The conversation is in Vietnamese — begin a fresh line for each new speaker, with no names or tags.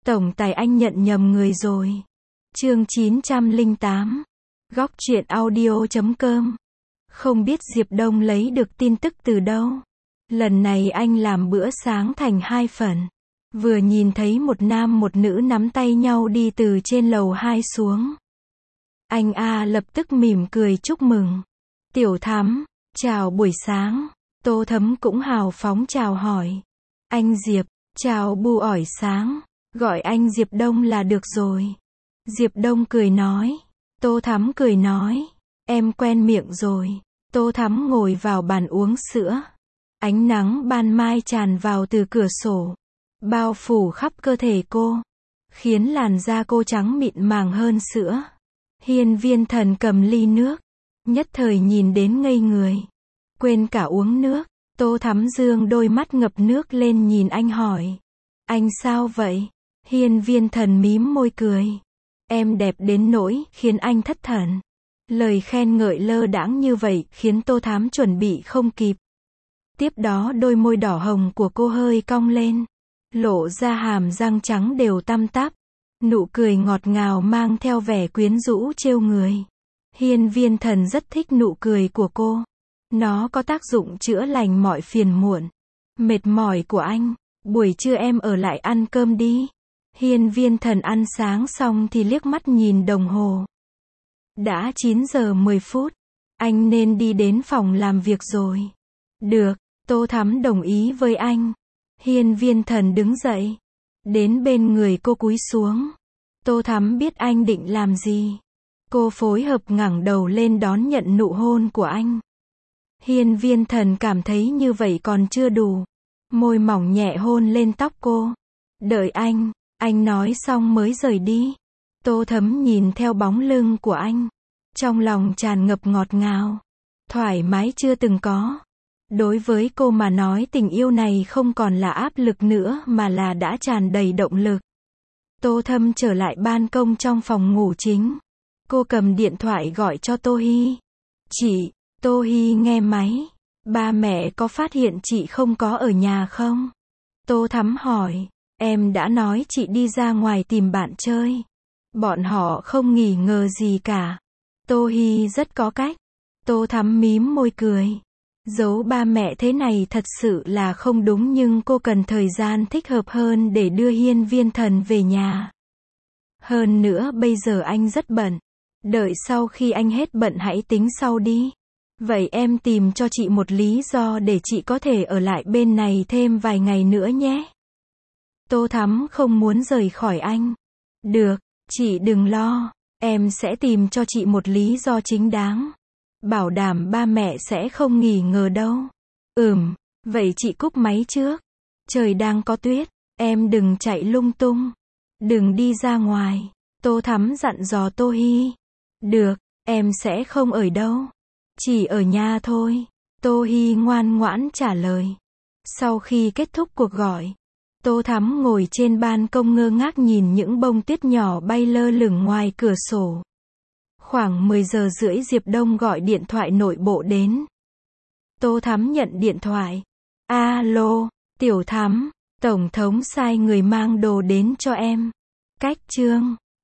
Tổng tài anh nhận nhầm người rồi. Chương 908. Góc truyện audio.com. Không biết Diệp Đông lấy được tin tức từ đâu. Lần này anh làm bữa sáng thành 2 phần. Vừa nhìn thấy một nam một nữ nắm tay nhau đi từ trên lầu 2 xuống. Anh lập tức mỉm cười chúc mừng. Tiểu Thắm, chào buổi sáng. Tô Thấm cũng hào phóng chào hỏi. Anh Diệp, chào bu ỏi sáng. Gọi anh Diệp Đông là được rồi. Diệp Đông cười nói. Tô Thắm cười nói. Em quen miệng rồi. Tô Thắm ngồi vào bàn uống sữa. Ánh nắng ban mai tràn vào từ cửa sổ, bao phủ khắp cơ thể cô, khiến làn da cô trắng mịn màng hơn sữa. Hiên Viên Thần cầm ly nước, nhất thời nhìn đến ngây người, quên cả uống nước. Tô Thắm dương đôi mắt ngập nước lên nhìn anh hỏi. Anh sao vậy? Hiên Viên Thần mím môi cười. Em đẹp đến nỗi khiến anh thất thần. Lời khen ngợi lơ đãng như vậy khiến Tô Thắm chuẩn bị không kịp. Tiếp đó đôi môi đỏ hồng của cô hơi cong lên, lộ ra hàm răng trắng đều tăm tắp. Nụ cười ngọt ngào mang theo vẻ quyến rũ trêu người. Hiên Viên Thần rất thích nụ cười của cô. Nó có tác dụng chữa lành mọi phiền muộn, mệt mỏi của anh. Buổi trưa em ở lại ăn cơm đi. Hiên Viên Thần ăn sáng xong thì liếc mắt nhìn đồng hồ. Đã 9 giờ 10 phút. Anh nên đi đến phòng làm việc rồi. Được, Tô Thắm đồng ý với anh. Hiên Viên Thần đứng dậy, đến bên người cô cúi xuống. Tô Thắm biết anh định làm gì. Cô phối hợp ngẩng đầu lên đón nhận nụ hôn của anh. Hiên Viên Thần cảm thấy như vậy còn chưa đủ. Môi mỏng nhẹ hôn lên tóc cô. Đợi anh nói xong mới rời đi. Tô Thắm nhìn theo bóng lưng của anh, trong lòng tràn ngập ngọt ngào, thoải mái chưa từng có. Đối với cô mà nói tình yêu này không còn là áp lực nữa mà là đã tràn đầy động lực. Tô Thâm trở lại ban công trong phòng ngủ chính. Cô cầm điện thoại gọi cho Tô Hy. Chị, Tô Hy nghe máy. Ba mẹ có phát hiện chị không có ở nhà không? Tô Thắm hỏi. Em đã nói chị đi ra ngoài tìm bạn chơi. Bọn họ không nghi ngờ gì cả. Tô Hy rất có cách. Tô Thắm mím môi cười. Giấu ba mẹ thế này thật sự là không đúng, nhưng cô cần thời gian thích hợp hơn để đưa Hiên Viên Thần về nhà. Hơn nữa bây giờ anh rất bận. Đợi sau khi anh hết bận hãy tính sau đi. Vậy em tìm cho chị một lý do để chị có thể ở lại bên này thêm vài ngày nữa nhé. Tô Thắm không muốn rời khỏi anh. Được, chị đừng lo. Em sẽ tìm cho chị một lý do chính đáng. Bảo đảm ba mẹ sẽ không nghi ngờ đâu. Vậy chị cúp máy trước. Trời đang có tuyết. Em đừng chạy lung tung. Đừng đi ra ngoài. Tô Thắm dặn dò Tô Hy. Được, em sẽ không ở đâu. Chỉ ở nhà thôi. Tô Hy ngoan ngoãn trả lời. Sau khi kết thúc cuộc gọi, Tô Thắm ngồi trên ban công ngơ ngác nhìn những bông tuyết nhỏ bay lơ lửng ngoài cửa sổ. Khoảng 10 giờ rưỡi Diệp Đông gọi điện thoại nội bộ đến. Tô Thắm nhận điện thoại. Alo, Tiểu Thắm, Tổng thống sai người mang đồ đến cho em. Cách Trương.